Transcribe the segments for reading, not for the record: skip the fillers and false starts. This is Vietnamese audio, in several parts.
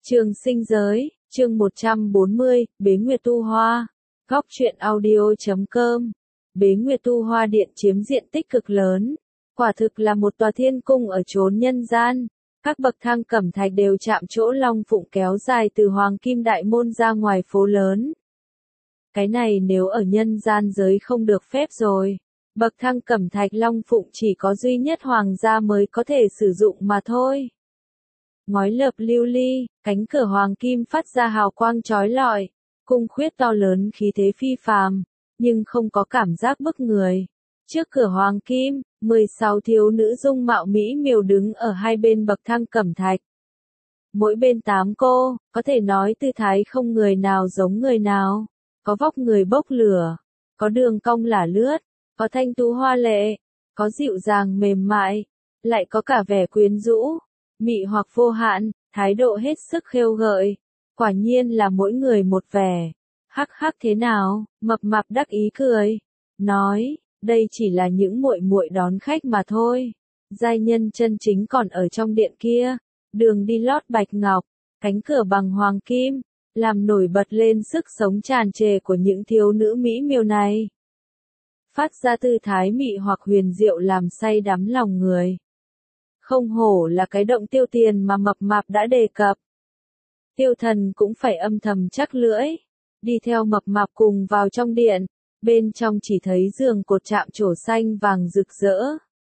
Trường sinh giới, chương 140, Bế Nguyệt Tu Hoa. Góc truyện audio.com. Bế Nguyệt Tu Hoa điện chiếm diện tích cực lớn. Quả thực là một tòa thiên cung ở chốn nhân gian. Các bậc thang cẩm thạch đều chạm chỗ long phụng kéo dài từ Hoàng Kim Đại Môn ra ngoài phố lớn. Cái này nếu ở nhân gian giới không được phép rồi. Bậc thang cẩm thạch long phụng chỉ có duy nhất hoàng gia mới có thể sử dụng mà thôi. Ngói lợp lưu ly, cánh cửa hoàng kim phát ra hào quang chói lọi, cung khuyết to lớn khí thế phi phàm, nhưng không có cảm giác bức người. Trước cửa hoàng kim, 16 thiếu nữ dung mạo mỹ miều đứng ở hai bên bậc thang cẩm thạch. Mỗi bên 8 cô, có thể nói tư thái không người nào giống người nào, có vóc người bốc lửa, có đường cong lả lướt, có thanh tú hoa lệ, có dịu dàng mềm mại, lại có cả vẻ quyến rũ, mị hoặc vô hạn, thái độ hết sức khêu gợi. Quả nhiên là mỗi người một vẻ. Hắc hắc thế nào? Mập mạp đắc ý cười, nói, đây chỉ là những muội muội đón khách mà thôi. Giai nhân chân chính còn ở trong điện kia, đường đi lót bạch ngọc, cánh cửa bằng hoàng kim, làm nổi bật lên sức sống tràn trề của những thiếu nữ mỹ miều này. Phát ra tư thái mị hoặc huyền diệu làm say đắm lòng người. Không hổ là cái động tiêu tiền mà mập mạp đã đề cập. Tiêu Thần cũng phải âm thầm chắc lưỡi, đi theo mập mạp cùng vào trong điện, bên trong chỉ thấy giường cột chạm trổ xanh vàng rực rỡ.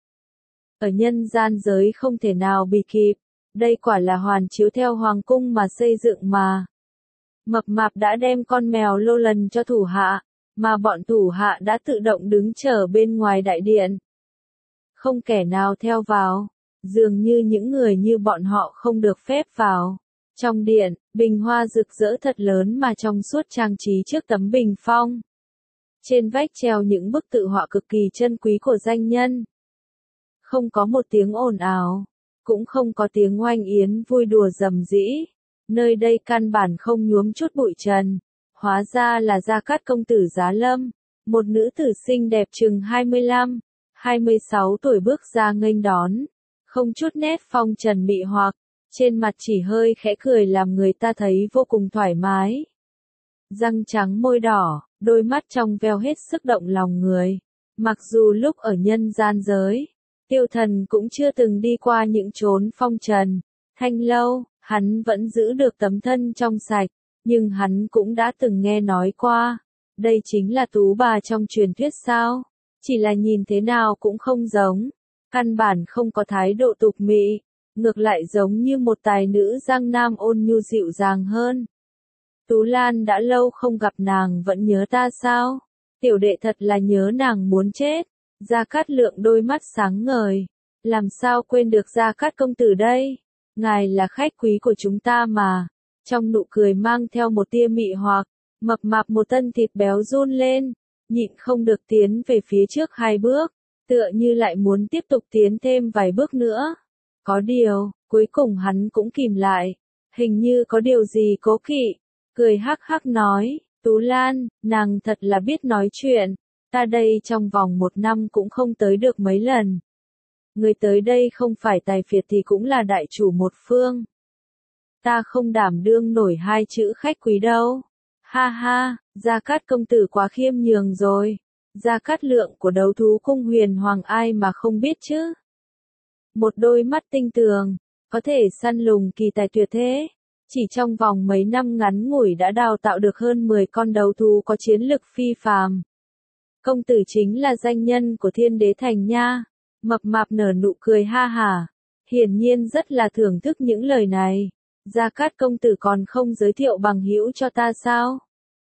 Ở nhân gian giới không thể nào bì kịp, đây quả là hoàn chiếu theo hoàng cung mà xây dựng mà. Mập mạp đã đem con mèo lô lần cho thủ hạ, mà bọn thủ hạ đã tự động đứng chờ bên ngoài đại điện. Không kẻ nào theo vào. Dường như những người như bọn họ không được phép vào. Trong điện, bình hoa rực rỡ thật lớn mà trong suốt trang trí trước tấm bình phong. Trên vách treo những bức tự họa cực kỳ chân quý của danh nhân. Không có một tiếng ồn ào, cũng không có tiếng oanh yến vui đùa rầm rĩ. Nơi đây căn bản không nhuốm chút bụi trần. Hóa ra là Gia Cát công tử Giá Lâm, một nữ tử xinh đẹp chừng 25, 26 tuổi bước ra nghênh đón. Không chút nét phong trần mị hoặc, trên mặt chỉ hơi khẽ cười làm người ta thấy vô cùng thoải mái. Răng trắng môi đỏ, đôi mắt trong veo hết sức động lòng người. Mặc dù lúc ở nhân gian giới, Tiêu Thần cũng chưa từng đi qua những chốn phong trần, thanh lâu, hắn vẫn giữ được tấm thân trong sạch, nhưng hắn cũng đã từng nghe nói qua. Đây chính là tú bà trong truyền thuyết sao? Chỉ là nhìn thế nào cũng không giống. Căn bản không có thái độ tục mị, ngược lại giống như một tài nữ giang nam ôn nhu dịu dàng hơn. Tú Lan đã lâu không gặp nàng vẫn nhớ ta sao? Tiểu đệ thật là nhớ nàng muốn chết. Gia Cát Lượng đôi mắt sáng ngời. Làm sao quên được Gia Cát công tử đây? Ngài là khách quý của chúng ta mà. Trong nụ cười mang theo một tia mị hoặc, mập mạp một thân thịt béo run lên, nhịn không được tiến về phía trước 2 bước. Tựa như lại muốn tiếp tục tiến thêm vài bước nữa. Có điều, cuối cùng hắn cũng kìm lại. Hình như có điều gì cố kỵ. Cười hắc hắc nói, Tú Lan, nàng thật là biết nói chuyện. Ta đây trong vòng 1 năm cũng không tới được mấy lần. Người tới đây không phải tài phiệt thì cũng là đại chủ một phương. Ta không đảm đương nổi 2 chữ khách quý đâu. Ha ha, Gia Cát công tử quá khiêm nhường rồi. Gia Cát Lượng của Đấu Thú Cung Huyền Hoàng ai mà không biết chứ. Một đôi mắt tinh tường, có thể săn lùng kỳ tài tuyệt thế. Chỉ trong vòng mấy năm ngắn ngủi đã đào tạo được hơn 10 con đấu thú có chiến lực phi phàm. Công tử chính là danh nhân của Thiên Đế Thành nha. Mập mạp nở nụ cười ha hả. Hiển nhiên rất là thưởng thức những lời này. Gia Cát công tử còn không giới thiệu bằng hữu cho ta sao?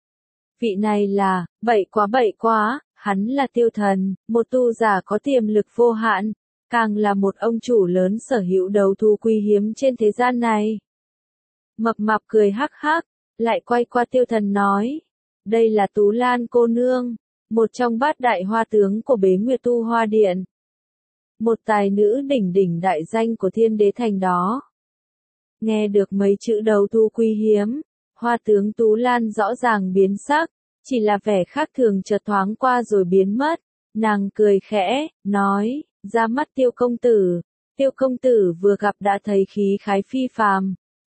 Vị này là, bậy quá, hắn là Tiêu Thần, một tu giả có tiềm lực vô hạn, càng là một ông chủ lớn sở hữu đấu thú quý hiếm trên thế gian này. Mập mạp cười hắc hắc, lại quay qua Tiêu Thần nói, đây là Tú Lan cô nương, một trong bát đại hoa tướng của Bế Nguyệt Tu Hoa Điện. Một tài nữ đỉnh đỉnh đại danh của Thiên Đế Thành đó. Nghe được mấy chữ đấu thú quý hiếm, hoa tướng Tú Lan rõ ràng biến sắc, chỉ là vẻ khác thường chợt thoáng qua rồi biến mất. Nàng cười khẽ, nói, ra mắt Tiêu công tử vừa gặp đã thấy khí khái phi phàm,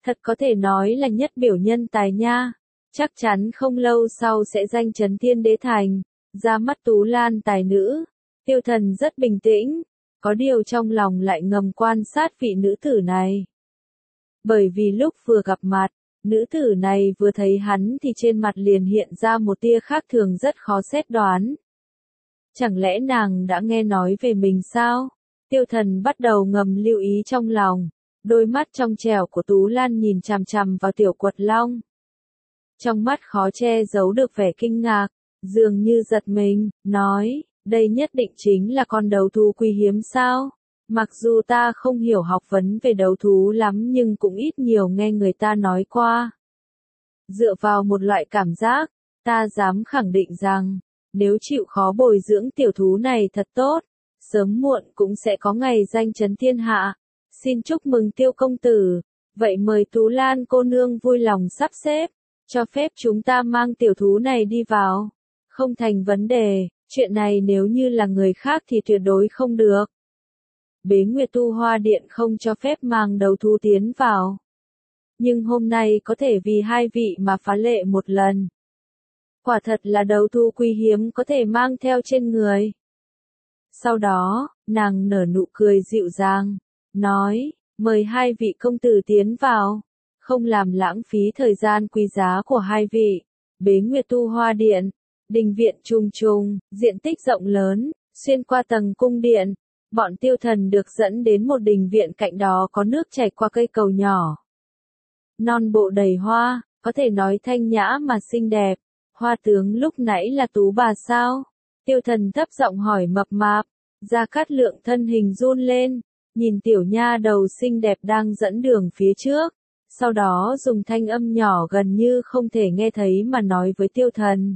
Thật có thể nói là nhất biểu nhân tài nha. Chắc chắn không lâu sau sẽ danh chấn thiên đế thành. Ra mắt Tú Lan tài nữ. Tiêu Thần rất bình tĩnh. Có điều trong lòng lại ngầm quan sát vị nữ tử này. Bởi vì lúc vừa gặp mặt, nữ tử này vừa thấy hắn thì trên mặt liền hiện ra một tia khác thường rất khó xét đoán. Chẳng lẽ nàng đã nghe nói về mình sao? Tiêu Thần bắt đầu ngầm lưu ý trong lòng. Đôi mắt trong trẻo của Tú Lan nhìn chằm chằm vào Tiểu Quật Long. Trong mắt khó che giấu được vẻ kinh ngạc, dường như giật mình, nói, đây nhất định chính là con đấu thú quý hiếm sao? Mặc dù ta không hiểu học vấn về đấu thú lắm nhưng cũng ít nhiều nghe người ta nói qua. Dựa vào một loại cảm giác, ta dám khẳng định rằng, nếu chịu khó bồi dưỡng tiểu thú này thật tốt, sớm muộn cũng sẽ có ngày danh chấn thiên hạ. Xin chúc mừng Tiêu công tử, vậy mời Tú Lan cô nương vui lòng sắp xếp, cho phép chúng ta mang tiểu thú này đi vào. Không thành vấn đề, chuyện này nếu như là người khác thì tuyệt đối không được. Bế Nguyệt Tu Hoa Điện không cho phép mang đấu thú tiến vào. Nhưng hôm nay có thể vì hai vị mà phá lệ một lần. Quả thật là đấu thú quý hiếm có thể mang theo trên người. Sau đó, nàng nở nụ cười dịu dàng, nói, mời hai vị công tử tiến vào, không làm lãng phí thời gian quý giá của hai vị. Bế Nguyệt Tu Hoa Điện, đình viện trùng trùng, diện tích rộng lớn, xuyên qua tầng cung điện, bọn Tiêu Thần được dẫn đến một đình viện cạnh đó có nước chảy qua cây cầu nhỏ. Non bộ đầy hoa, có thể nói thanh nhã mà xinh đẹp. Hoa tướng lúc nãy là Tú bà sao? Tiêu Thần thấp giọng hỏi mập mạp. Gia Cát Lượng thân hình run lên, nhìn tiểu nha đầu xinh đẹp đang dẫn đường phía trước, sau đó dùng thanh âm nhỏ gần như không thể nghe thấy mà nói với Tiêu Thần.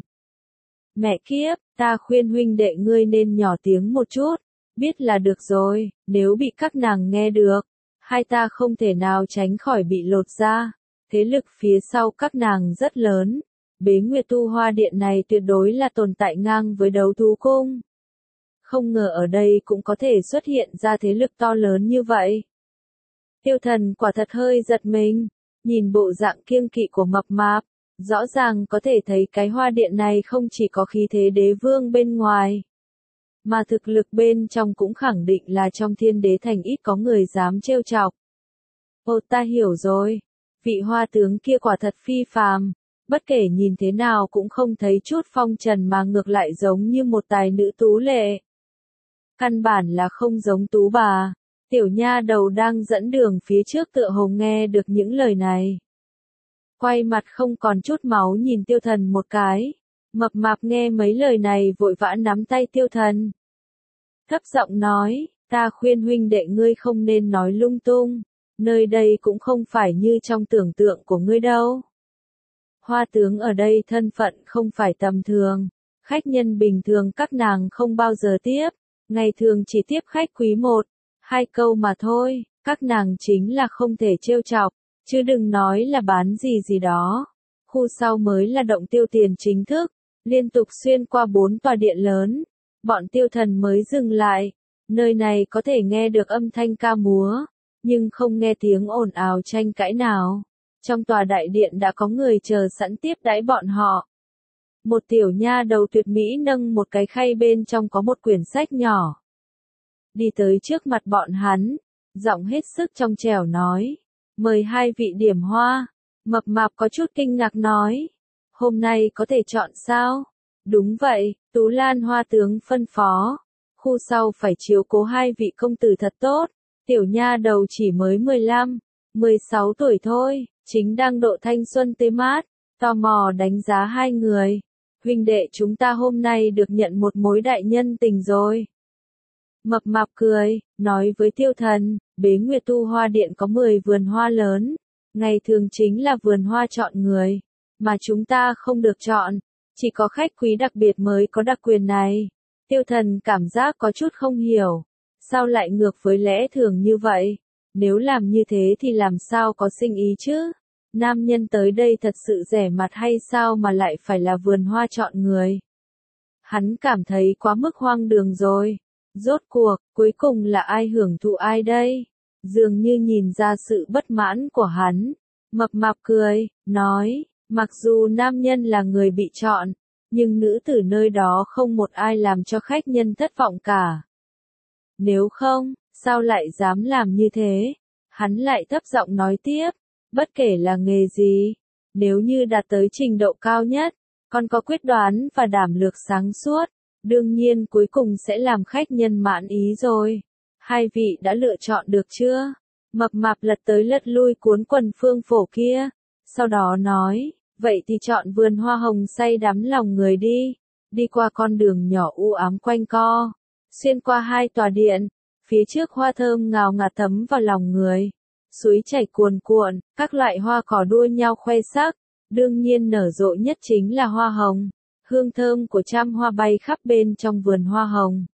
Mẹ kiếp, ta khuyên huynh đệ ngươi nên nhỏ tiếng một chút, biết là được rồi, nếu bị các nàng nghe được, hai ta không thể nào tránh khỏi bị lột ra, thế lực phía sau các nàng rất lớn, Bế Nguyệt Tu Hoa Điện này tuyệt đối là tồn tại ngang với đấu thú cung. Không ngờ ở đây cũng có thể xuất hiện ra thế lực to lớn như vậy. Tiêu Thần quả thật hơi giật mình, nhìn bộ dạng kiêng kỵ của mập mạp, rõ ràng có thể thấy cái hoa điện này không chỉ có khí thế đế vương bên ngoài, mà thực lực bên trong cũng khẳng định là trong Thiên Đế Thành ít có người dám trêu chọc. Ồ, ta hiểu rồi, vị hoa tướng kia quả thật phi phàm, bất kể nhìn thế nào cũng không thấy chút phong trần mà ngược lại giống như một tài nữ tú lệ. Căn bản là không giống Tú bà. Tiểu nha đầu đang dẫn đường phía trước tựa hồ nghe được những lời này. Quay mặt không còn chút máu nhìn Tiêu Thần một cái. Mập mạp nghe mấy lời này vội vã nắm tay Tiêu Thần. Thấp giọng nói, ta khuyên huynh đệ ngươi không nên nói lung tung. Nơi đây cũng không phải như trong tưởng tượng của ngươi đâu. Hoa tướng ở đây thân phận không phải tầm thường. Khách nhân bình thường các nàng không bao giờ tiếp. Ngày thường chỉ tiếp khách quý 1-2 câu mà thôi, các nàng chính là không thể trêu chọc, chứ đừng nói là bán gì gì đó. Khu sau mới là động tiêu tiền chính thức, liên tục xuyên qua 4 tòa điện lớn, bọn Tiêu Thần mới dừng lại. Nơi này có thể nghe được âm thanh ca múa, nhưng không nghe tiếng ồn ào tranh cãi nào. Trong tòa đại điện đã có người chờ sẵn tiếp đãi bọn họ. Một tiểu nha đầu tuyệt mỹ nâng một cái khay bên trong có một quyển sách nhỏ. Đi tới trước mặt bọn hắn, giọng hết sức trong trẻo nói, mời hai vị điểm hoa. Mập mạp có chút kinh ngạc nói, hôm nay có thể chọn sao? Đúng vậy, Tú Lan hoa tướng phân phó. Khu sau phải chiếu cố hai vị công tử thật tốt. Tiểu nha đầu chỉ mới 15-16 tuổi thôi, chính đang độ thanh xuân tươi mát, tò mò đánh giá hai người. Huynh đệ chúng ta hôm nay được nhận một mối đại nhân tình rồi. Mập mạp cười, nói với Tiêu Thần, Bế Nguyệt Tu Hoa Điện có 10 vườn hoa lớn, ngày thường chính là vườn hoa chọn người, mà chúng ta không được chọn, chỉ có khách quý đặc biệt mới có đặc quyền này. Tiêu Thần cảm giác có chút không hiểu, sao lại ngược với lẽ thường như vậy, nếu làm như thế thì làm sao có sinh ý chứ? Nam nhân tới đây thật sự rẻ mặt hay sao mà lại phải là vườn hoa chọn người? Hắn cảm thấy quá mức hoang đường rồi. Rốt cuộc, cuối cùng là ai hưởng thụ ai đây? Dường như nhìn ra sự bất mãn của hắn. Mập mạp cười, nói, mặc dù nam nhân là người bị chọn, nhưng nữ tử nơi đó không một ai làm cho khách nhân thất vọng cả. Nếu không, sao lại dám làm như thế? Hắn lại thấp giọng nói tiếp, bất kể là nghề gì, nếu như đạt tới trình độ cao nhất, còn có quyết đoán và đảm lược sáng suốt, đương nhiên cuối cùng sẽ làm khách nhân mãn ý rồi. Hai vị đã lựa chọn được chưa? Mập mạp lật tới lật lui cuốn quần phương phổ kia, sau đó nói, vậy thì chọn vườn hoa hồng say đắm lòng người đi, đi qua con đường nhỏ u ám quanh co, xuyên qua hai tòa điện, phía trước hoa thơm ngào ngạt thấm vào lòng người, suối chảy cuồn cuộn, các loại hoa cỏ đua nhau khoe sắc, đương nhiên nở rộ nhất chính là hoa hồng, hương thơm của trăm hoa bay khắp bên trong vườn hoa hồng.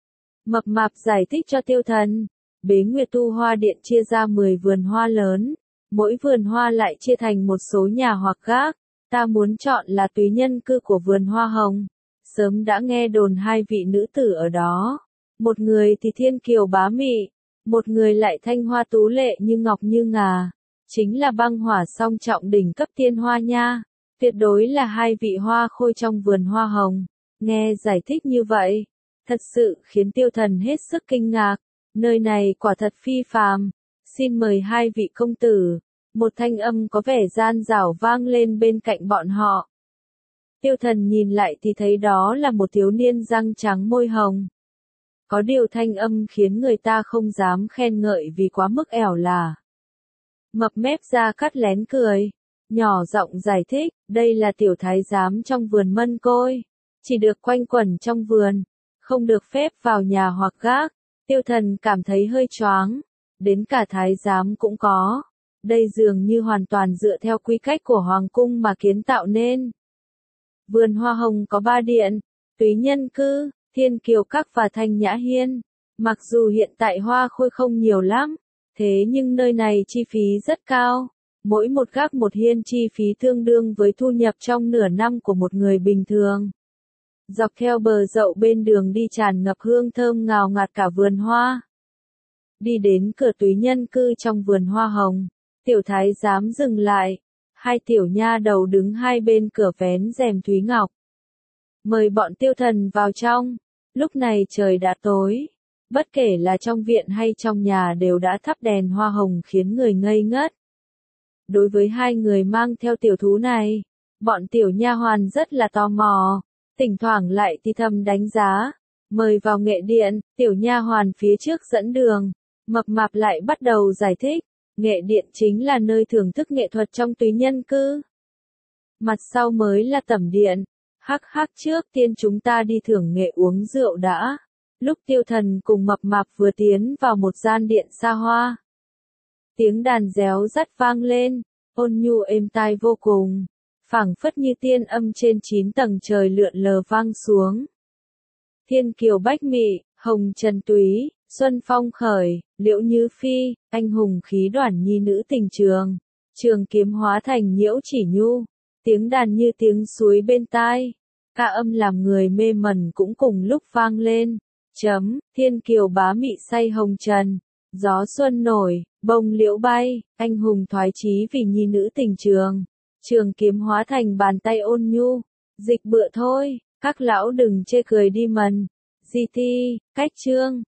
Mập mạp giải thích cho Tiêu Thần, Bế Nguyệt Tu Hoa Điện chia ra 10 vườn hoa lớn, mỗi vườn hoa lại chia thành một số nhà hoặc gác, ta muốn chọn là túy nhân cư của vườn hoa hồng. Sớm đã nghe đồn hai vị nữ tử ở đó, một người thì thiên kiều bá mị, một người lại thanh hoa tú lệ như ngọc như ngà, chính là băng hỏa song trọng đỉnh cấp tiên hoa nha, tuyệt đối là hai vị hoa khôi trong vườn hoa hồng. Nghe giải thích như vậy, thật sự khiến Tiêu Thần hết sức kinh ngạc, nơi này quả thật phi phàm, xin mời hai vị công tử. Một thanh âm có vẻ gian dảo vang lên bên cạnh bọn họ. Tiêu Thần nhìn lại thì thấy đó là một thiếu niên răng trắng môi hồng. Có điều thanh âm khiến người ta không dám khen ngợi vì quá mức ẻo là. Mập mép ra cắt lén cười, nhỏ giọng giải thích, đây là tiểu thái giám trong vườn mân côi, chỉ được quanh quẩn trong vườn, không được phép vào nhà hoặc gác. Tiêu Thần cảm thấy hơi choáng, đến cả thái giám cũng có. Đây dường như hoàn toàn dựa theo quy cách của hoàng cung mà kiến tạo nên. Vườn hoa hồng có 3 điện, túy nhân cư, thiên kiều các và thanh nhã hiên. Mặc dù hiện tại hoa khôi không nhiều lắm, thế nhưng nơi này chi phí rất cao. Mỗi một gác một hiên chi phí tương đương với thu nhập trong nửa năm của một người bình thường. Dọc theo bờ dậu bên đường đi tràn ngập hương thơm ngào ngạt cả vườn hoa. Đi đến cửa túy nhân cư trong vườn hoa hồng, tiểu thái giám dừng lại, hai tiểu nha đầu đứng hai bên cửa vén rèm thúy ngọc. Mời bọn Tiêu Thần vào trong, lúc này trời đã tối, bất kể là trong viện hay trong nhà đều đã thắp đèn hoa hồng khiến người ngây ngất. Đối với hai người mang theo tiểu thú này, bọn tiểu nha hoàn rất là tò mò, thỉnh thoảng lại thì thầm đánh giá, mời vào nghệ điện, tiểu nha hoàn phía trước dẫn đường, mập mạp lại bắt đầu giải thích. Nghệ điện chính là nơi thưởng thức nghệ thuật trong túy nhân cư. Mặt sau mới là tẩm điện. Hắc hắc, trước tiên chúng ta đi thưởng nghệ uống rượu đã. Lúc Tiêu Thần cùng mập mạp vừa tiến vào một gian điện xa hoa. Tiếng đàn réo rắt vang lên, ôn nhu êm tai vô cùng, phảng phất như tiên âm trên 9 tầng trời lượn lờ vang xuống. Thiên kiều bách mị, hồng trần túy, xuân phong khởi, liễu như phi, anh hùng khí đoản nhi nữ tình trường, trường kiếm hóa thành nhiễu chỉ nhu, tiếng đàn như tiếng suối bên tai, ca âm làm người mê mẩn cũng cùng lúc vang lên. Thiên kiều bá mị say hồng trần, gió xuân nổi, bông liễu bay, anh hùng thoái chí vì nhi nữ tình trường, trường kiếm hóa thành bàn tay ôn nhu, dịch bựa thôi, các lão đừng chê cười đi mần. GT, cách chương